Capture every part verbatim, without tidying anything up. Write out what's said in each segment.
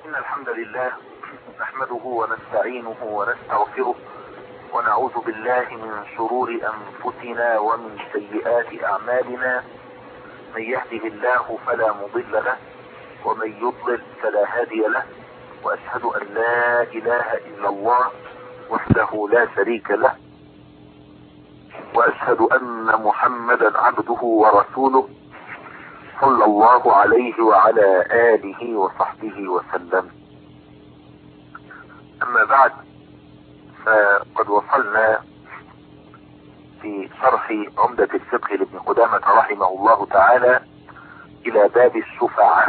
إن الحمد لله نحمده ونستعينه ونستغفره ونعوذ بالله من شرور أنفسنا ومن سيئات أعمالنا. من يهده الله فلا مضل له ومن يضلل فلا هادي له، وأشهد أن لا إله إلا الله وحده لا شريك له، وأشهد أن محمدا عبده ورسوله صلى الله عليه وعلى آله وصحبه وسلم. أما بعد، فقد وصلنا في شرح عمدة الفقه لابن قدامة رحمه الله تعالى إلى باب الشفعة.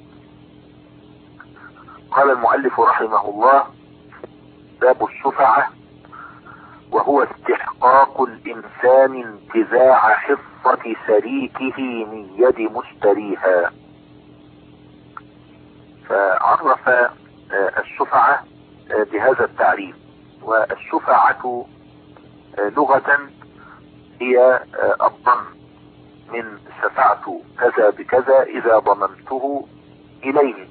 قال المؤلف رحمه الله: باب الشفعة، وهو استحقاق الإنسان انتزاع حصة شريكه من يد مشتريها. فعرف الشفعة بهذا التعريف. والشفعة لغة هي الضم من شفعت كذا بكذا إذا ضمنته إليه،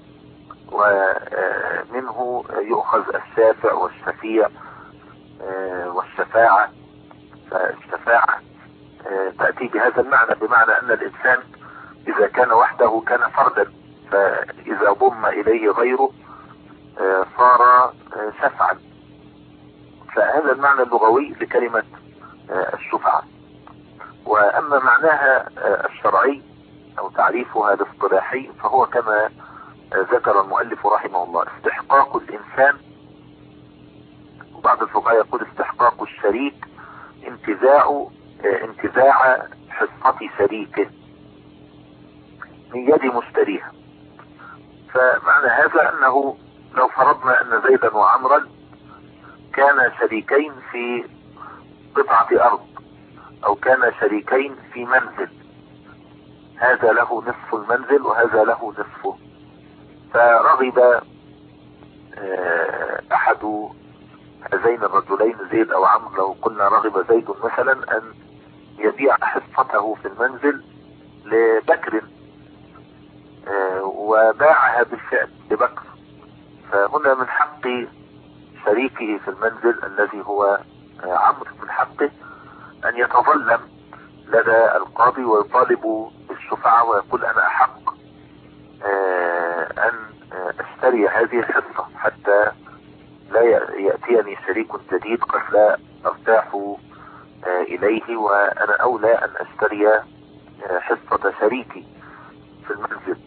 ومنه يؤخذ الشافع والشفيع والشفاعة. فالشفاعة تأتي بهذا المعنى، بمعنى أن الإنسان إذا كان وحده كان فردا، فإذا ضم إليه غيره صار شفعا. فهذا المعنى اللغوي لكلمة الشفعة. وأما معناها الشرعي أو تعريفها الاصطلاحي فهو كما ذكر المؤلف رحمه الله: استحقاق الإنسان، وبعض الفقهاء يقول استحقاق الشريك انتزاع انتزاع حصة شريكه من يد مشتريها. فمعنى هذا أنه لو فرضنا أن زيدا وعمرا كان شريكين في قطعة أرض، أو كان شريكين في منزل، هذا له نصف المنزل وهذا له نصفه، فرغب أحد هذين الرجلين زيد أو عمرو، لو قلنا رغب زيد مثلا أن يبيع حصته في المنزل لبكر وباعها بالفعل لبكر، فهنا من حق شريكه في المنزل الذي هو عمرو من حقه أن يتظلم لدى القاضي ويطالب بالشفعة ويقول: أنا أحق أن أشتري هذه الحصة حتى لا يأتيني شريك جديد قد لا أرتاح إليه، وأنا أولى أن أشتري حصة شريكي في المنزل.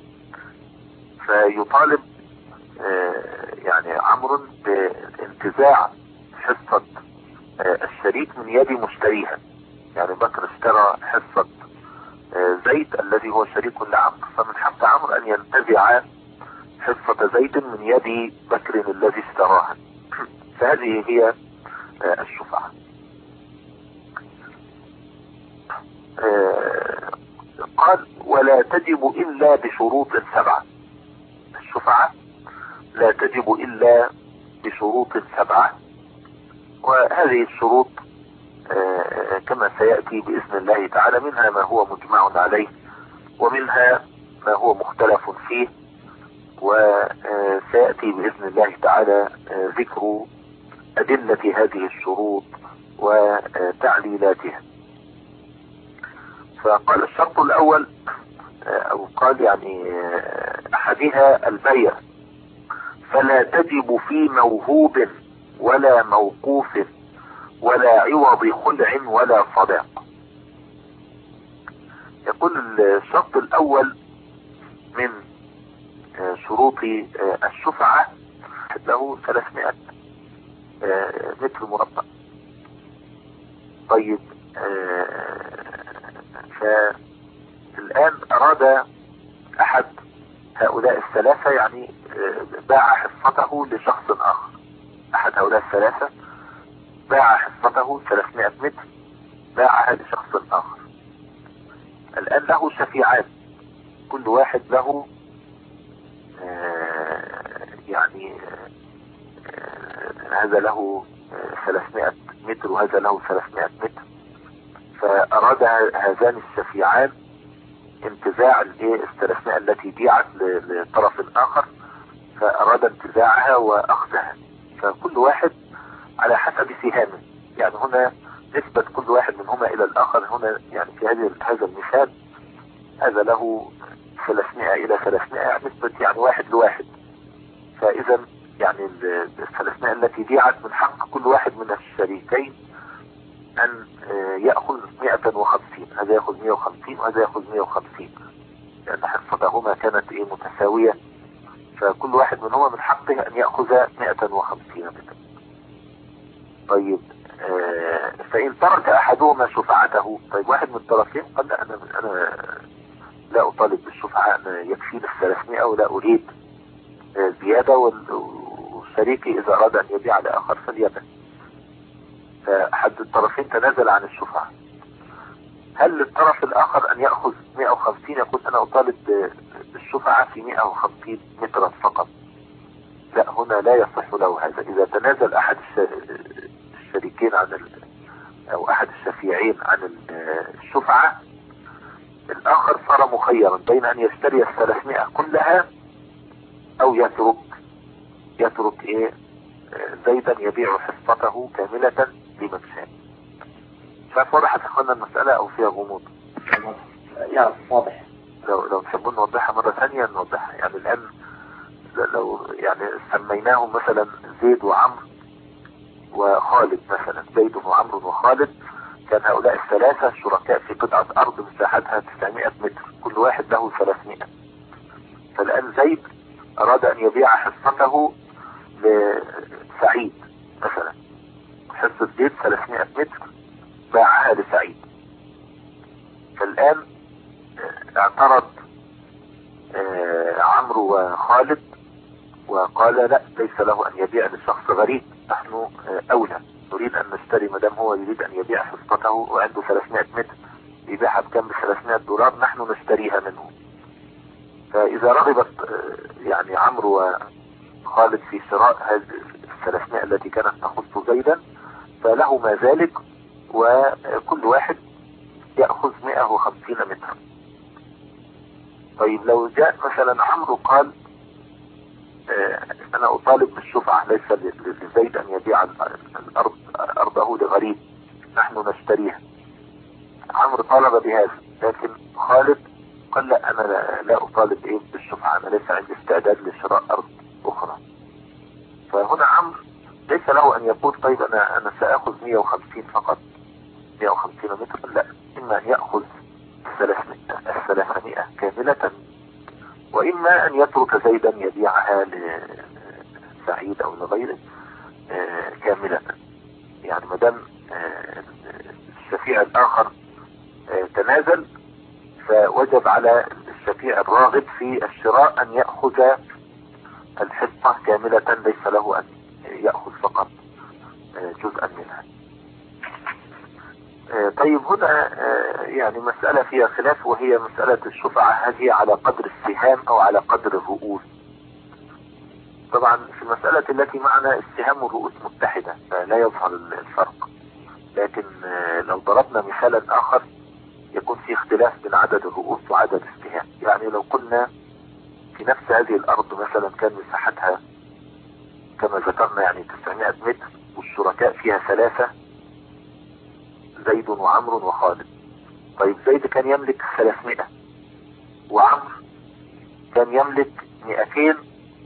فيطالب يعني عمرو بانتزاع حصة الشريك من يد مشتريها. يعني بكر اشترى حصة زيد الذي هو شريك لعمرو، فمن حق عمرو أن ينتزع حصة زيد من يد بكر الذي اشتراها. فهذه هي الشفعة. قال: ولا تجب إلا بشروط سبعة. الشفعة لا تجب إلا بشروط سبعة، وهذه الشروط كما سيأتي بإذن الله تعالى منها ما هو مجمع عليه، ومنها ما هو مختلف فيه، وسيأتي بإذن الله تعالى ذكر أدلة هذه الشروط وتعليلاتها. فقال: الشرط الأول، أو قال يعني أحدها البيع، فلا تجب في موهوب ولا موقوف ولا عوض خلع ولا صداق. يقول الشرط الأول من شروط الشفعة له ثلاثمائة متر مربع. طيب، فالآن أراد أحد هؤلاء الثلاثة، يعني باع حصته لشخص آخر، أحد هؤلاء الثلاثة باع حصته ثلاثمائة متر، باعها لشخص آخر. الآن له شفيعان، كل واحد له يعني هذا له ثلاثمائة متر وهذا له ثلاثمائة متر. فأراد هذان الشفيعان انتزاع الثلاثمائة التي بيعت لطرف آخر أراد انتزاعها وأخذها، فكل واحد على حسب سهامه. يعني هنا نسبة كل واحد منهما إلى الآخر هنا، يعني في هذه هذا المثال هذا له ثلاثمائة إلى ثلاثمائة، يعني نسبة يعني واحد لواحد. فإذا يعني الثلاثمائة التي بيعت من حق كل واحد من الشريكين أن يأخذ مئة وخمسين، هذا يأخذ مئة وخمسين وهذا يأخذ مئة وخمسين، لأن حصتهما كانت إيه متساوية، فكل واحد منهما من حقه أن يأخذ مئة وخمسين متر. طيب آه فإن ترك أحدهما شفعته، طيب واحد من الطرفين قال لا أنا, أنا لا أطالب بالشفعة، أنا يكفيني الثلاثمائة ولا أريد آه زيادة، والشريك إذا أراد أن يبيع لآخر فليبيع. فأحد الطرفين تنازل عن الشفعة، هل للطرف الآخر أن يأخذ مئة وخمسين يقول أنا أطالب بالشفعة في مئة وخمسين مترا فقط؟ لا، هنا لا يصح له هذا. إذا تنازل أحد الشريكين عن ال... أو أحد الشفيعين عن الشفعة، الآخر صار مخيرا بين أن يشتري الثلاثمائة كلها أو يترك يترك إيه زيدا يبيع حصته كاملة لمن شاء. شايف وضحت اخوانا المسألة او فيها غموض؟ لا واضح. لو لو تحبون نوضحها مرة ثانية نوضحها. يعني الآن لو يعني سميناهم مثلا زيد وعمرو وخالد، مثلا زيد وعمرو وخالد، كان هؤلاء الثلاثة شركاء في قطعة أرض مساحتها تسعمائة متر، كل واحد له ثلاثمائة. فالآن زيد أراد أن يبيع حصته لسعيد مثلا، حصة زيد ثلاثمائة متر، باعها لسعيد. فالآن اعترض عمرو وخالد وقال لا، ليس له أن يبيع لشخص غريب، نحن أولى، نريد أن نشتري، مدام هو يريد أن يبيع حصته وعنده ثلاثمائة متر يبيعها بكم؟ ثلاثمائة دولار، نحن نشتريها منه. فإذا رغبت يعني عمرو وخالد في شراء هذه الثلاثمائة التي كانت تخص زيدا فله ما ذلك، وكل واحد يأخذ مئة وخمسين متر. طيب لو جاء مثلا عمرو قال اه انا اطالب بالشفعة، ليس لزيد ان يبيع الارض ارضه لغريب، نحن نشتريها. عمرو طالب بهذا، لكن خالد قال لا، انا لا, لا اطالب ايه بالشفعة، انا ليس عندي استعداد لشراء ارض اخرى. فهنا عمرو ليس له ان يقول طيب انا انا ساخذ مئة وخمسين فقط، مئة وخمسين متر، لا، اما ان يأخذ الثلاثمائة كاملة، واما ان يترك زيدا يبيعها لسعيد او لغيره كاملة. يعني مدام الشفيع الاخر تنازل، فوجب على الشفيع الراغب في الشراء ان يأخذ الحصة كاملة، ليس له ان يأخذ فقط جزءا منها. طيب هنا يعني مسألة فيها خلاف، وهي مسألة الشفعة، هل هي على قدر السهام او على قدر الرؤوس؟ طبعا في المسألة التي معنا السهام والرؤوس متحدة فلا يظهر الفرق، لكن لو ضربنا مثالا اخر يكون في اختلاف بين عدد الرؤوس وعدد السهام. يعني لو قلنا في نفس هذه الارض مثلا كان مساحتها كما ذكرنا يعني تسعمائة متر، والشركاء فيها ثلاثة، زيد وعمرو وخالد. طيب زيد كان يملك ثلاثمائة، وعمرو كان يملك مئتين،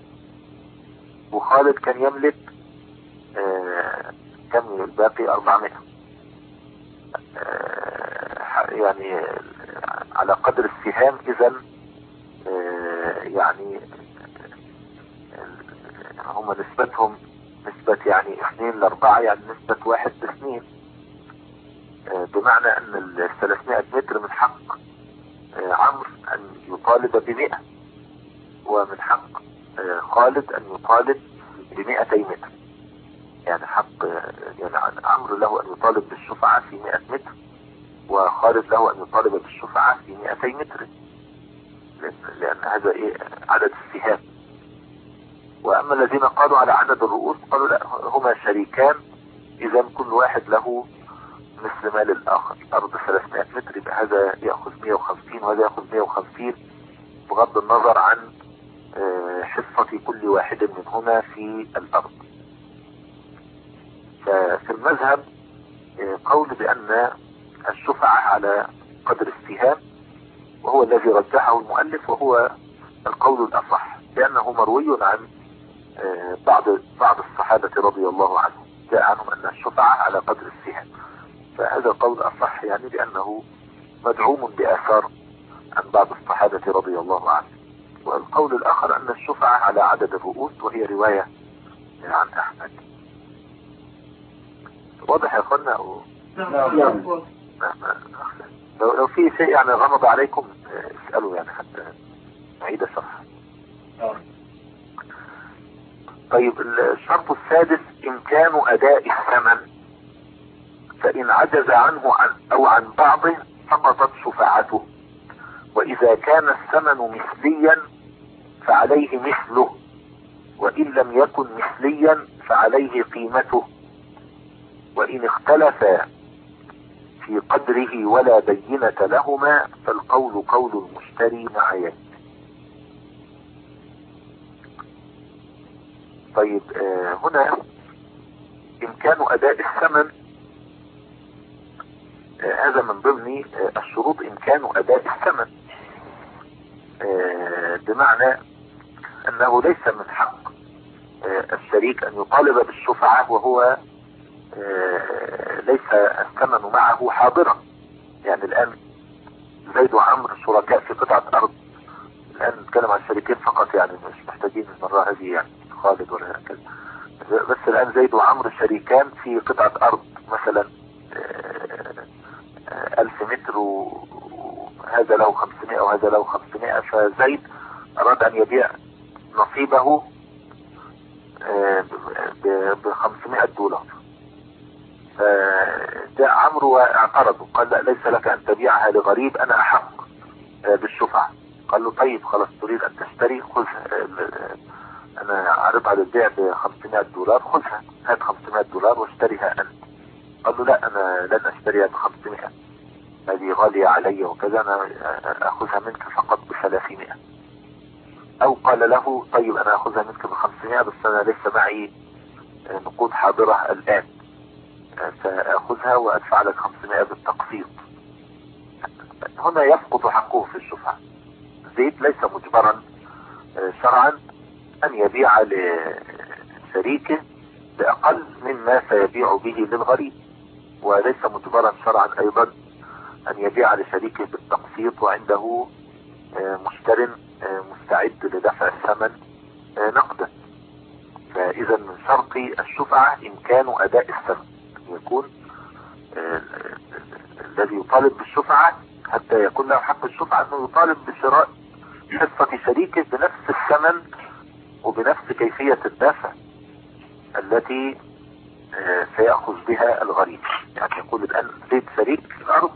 وخالد كان يملك آه كم الباقي؟ أربعمائة. آه يعني على قدر السهام. اذا آه يعني هم نسبتهم نسبة يعني اثنين لاربعة، يعني نسبة واحد لاثنين، بمعنى ان الثلاثمائة متر من حق عمرو ان يطالب بمئة، ومن حق خالد ان يطالب بمئتي متر. يعني حق يعني عمرو له ان يطالب بالشفعة في مئة متر، وخالد له ان يطالب بالشفعة في مئتي متر، لان هذا ايه عدد السهام. واما الذين قالوا على عدد الرؤوس قالوا لا، هما شريكان، اذا كل واحد له مثل مال الاخر. ارض ثلاثمائة متر يبقى هذا يأخذ مئة وخمسين وهذا يأخذ مئة وخمسين، بغض النظر عن حصة كل واحد منهما في الأرض. ففي المذهب قول بأن الشفعة على قدر السهام، وهو الذي رجحه المؤلف، وهو القول الأصح، لأنه مروي عن بعض بعض الصحابة رضي الله عنهم، جاء عنهم أن الشفعة على قدر السهام، فهذا القول أصح يعني، لأنه مدعوم بآثار عن بعض الصحابة رضي الله عنهم. والقول الآخر أن الشفعة على عدد الرؤوس، وهي رواية عن أحمد. واضح يا أخوانا؟ أو... نعم. لو لو في شيء يعني غمض عليكم اسألوا يعني حتى نعيد الشرح. طيب الشرط السادس إمكان أداء الثمن، فإن عجز عنه عن أو عن بعضه سقطت شفاعته، وإذا كان الثمن مثليا فعليه مثله، وإن لم يكن مثليا فعليه قيمته، وإن اختلفا في قدره ولا بينة لهما فالقول قول المشتري مع يد. طيب آه هنا إمكان أداء الثمن، آه هذا من ضمن آه الشروط، إمكان أداء الثمن، آه بمعنى أنه ليس من حق آه الشريك أن يطالب بالشفعة وهو آه ليس الثمن معه حاضرا. يعني الآن زيد وعمر شركاء في قطعة أرض، الآن نتكلم عن شريكين فقط، يعني مش محتاجين المرة هذه يعني خالد ولا هكذا، بس الآن زيد وعمر شريكان في قطعة أرض مثلا ألف متر، وهذا له خمسمائة وهذا له خمسمائة، فزيد أراد أن يبيع نصيبه ب خمسمائة دولار، فجاء عمرو واعترض وقال لا، ليس لك أن تبيعها لغريب، أنا أحق بالشفعة. قال له طيب خلاص، تريد أن تشتري، خذ، أنا عرض على البيع ب خمسمائة دولار، خذها، هات خمسمائة دولار واشتريها أنت. قال له لا، أنا لن أشتريها ب خمسمائة، هذه غالية علي وكذا، أنا أخذها منك فقط ب ثلاثمائة. أو قال له طيب أنا أخذها منك ب خمسمائة، بس أنا ليس معي نقود حاضرة الآن، فأخذها وأدفع لك خمسمائة بالتقسيط. هنا يسقط حقه في الشفعة. زيد ليس مجبرا شرعا أن يبيع لشريكه بأقل مما سيبيع به للغريب، وليس مجبرا شرعا أيضا أن يبيع لشريكه بالتقسيط وعنده مشتر مستعد لدفع الثمن نقدا. فإذا من شرط الشفعة إمكان أداء الثمن، أن يكون الذي يطالب بالشفعة حتى يكون له حق الشفعة أنه يطالب بشراء حصة شريكه بنفس الثمن وبنفس كيفية الدفع التي سيأخذ بها الغريب. يعني يقول الآن زيد شريك في الأرض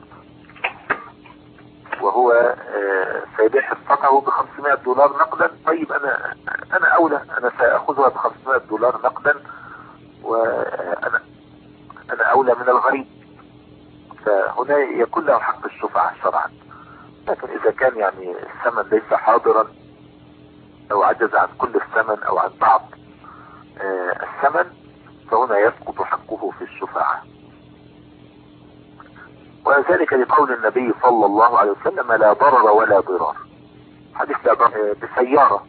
وهو سيبيع حصته ب خمسمائة دولار نقدا، طيب أنا أنا أولى، أنا سأخذها ب خمسمائة دولار نقدا، وأنا أنا أولى من الغريب، فهنا يكون له حق الشفعة شرعا. لكن إذا كان يعني الثمن ليس حاضرا أو عجز عن كل الثمن أو عن بعض الثمن، فهنا يسقط حقه في الشفاعة. وذلك لقول النبي صلى الله عليه وسلم لا ضرر ولا ضرار. حديث لا ضرر بسيارة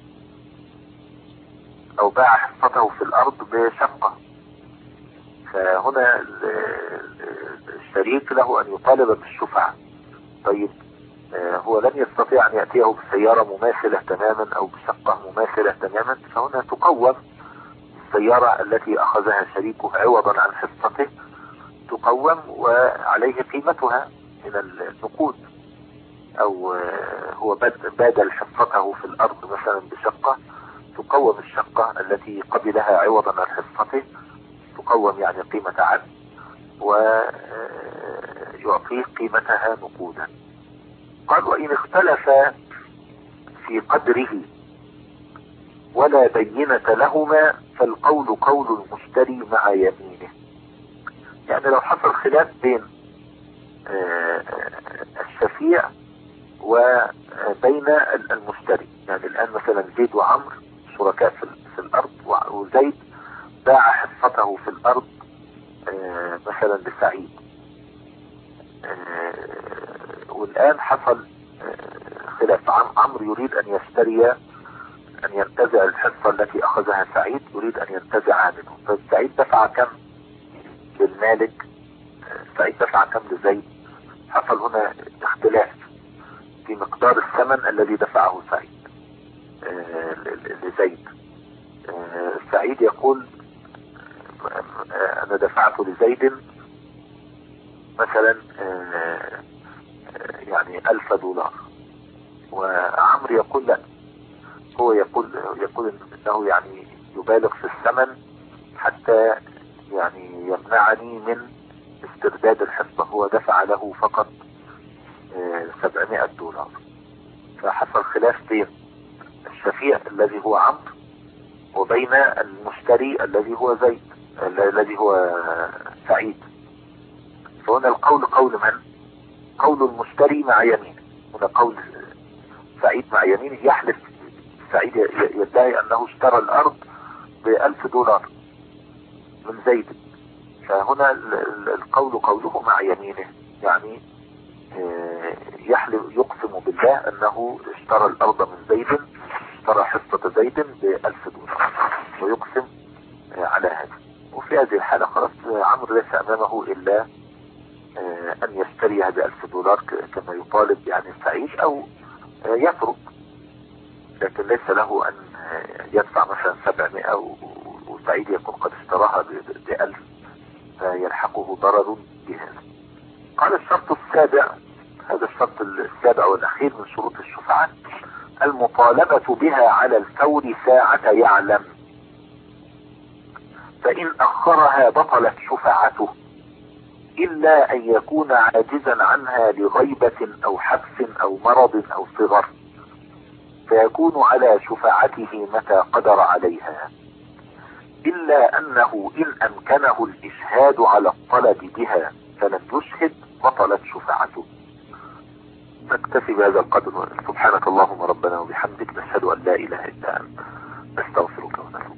أو باع حصته في الأرض بشقة، فهنا الشريك له أن يطالب بالشفعة. طيب هو لن يستطيع أن يأتيه بسيارة مماثلة تماما أو بشقة مماثلة تماما، فهنا تقوم السيارة التي أخذها شريكه عوضا عن حصته، تقوم وعليه قيمتها من النقود، أو هو بادل حصته في الأرض مثلا بشقة، تقوم الشقة التي قبلها عوضا عن حصته، تقوم يعني قيمة عدل ويعطيه قيمتها نقودا. قال وإن اختلف في قدره ولا بينة لهما فالقول قول المشتري مع يمينه. يعني لو حصل خلاف بين الشفيع وبين المشتري، يعني الآن مثلا زيد وعمرو شركاء في, في الأرض، وزيد باع حصته في الأرض آه مثلا لسعيد، آه والآن حصل آه خلاف. عمرو يريد أن يشتري، أن ينتزع الحصة التي أخذها سعيد، يريد أن ينتزعها منه، فسعيد دفع كم للمالك؟ آه سعيد دفع كم لزيد؟ حصل هنا اختلاف في مقدار الثمن الذي دفعه سعيد آه لزيد. آه سعيد يقول آه انا دفعت لزيد مثلا آه يعني الف دولار، وعمرو يقول لا، هو يقول يقول انه يعني يبالغ في الثمن حتى يعني يمنعني من استرداد الحصة، هو دفع له فقط سبعمائة دولار. فحصل خلاف بين الشفيع الذي هو عمرو وبين المشتري الذي هو زيد الذي هو سعيد. فهنا القول قول من؟ قول المشتري مع يمينه. هنا قول سعيد مع يمينه، يحلف سعيد يدعي انه اشترى الارض بألف دولار من زيد، فهنا القول قوله مع يمينه، يعني يحلف يقسم بالله انه اشترى الارض من زيد، اشترى حصة زيد بألف دولار ويقسم على هذا. وفي هذه الحالة خلاص عمرو ليس امامه الا ان يشتريها بألف دولار كما يطالب يعني سعيد، او يترك، لكن ليس له ان يدفع مثلا سبعمائة وسعيد يكون قد اشتراها بألف فيلحقه ضرر بهذا. قال الشرط السابع، هذا الشرط السابع والأخير من شروط الشفعة، المطالبة بها على الفور ساعة يعلم، فإن أخرها بطلت شفعته إلا أن يكون عاجزا عنها لغيبة أو حبس أو مرض أو صغر، فيكون على شفاعته متى قدر عليها، إلا أنه إن أمكنه الإشهاد على الطلب بها فلم يشهد بطلت شفاعته. نكتفي بهذا القدر. سبحانك اللهم ربنا وبحمدك، نشهد أن لا إله إلا أنت، نستغفرك ونتوب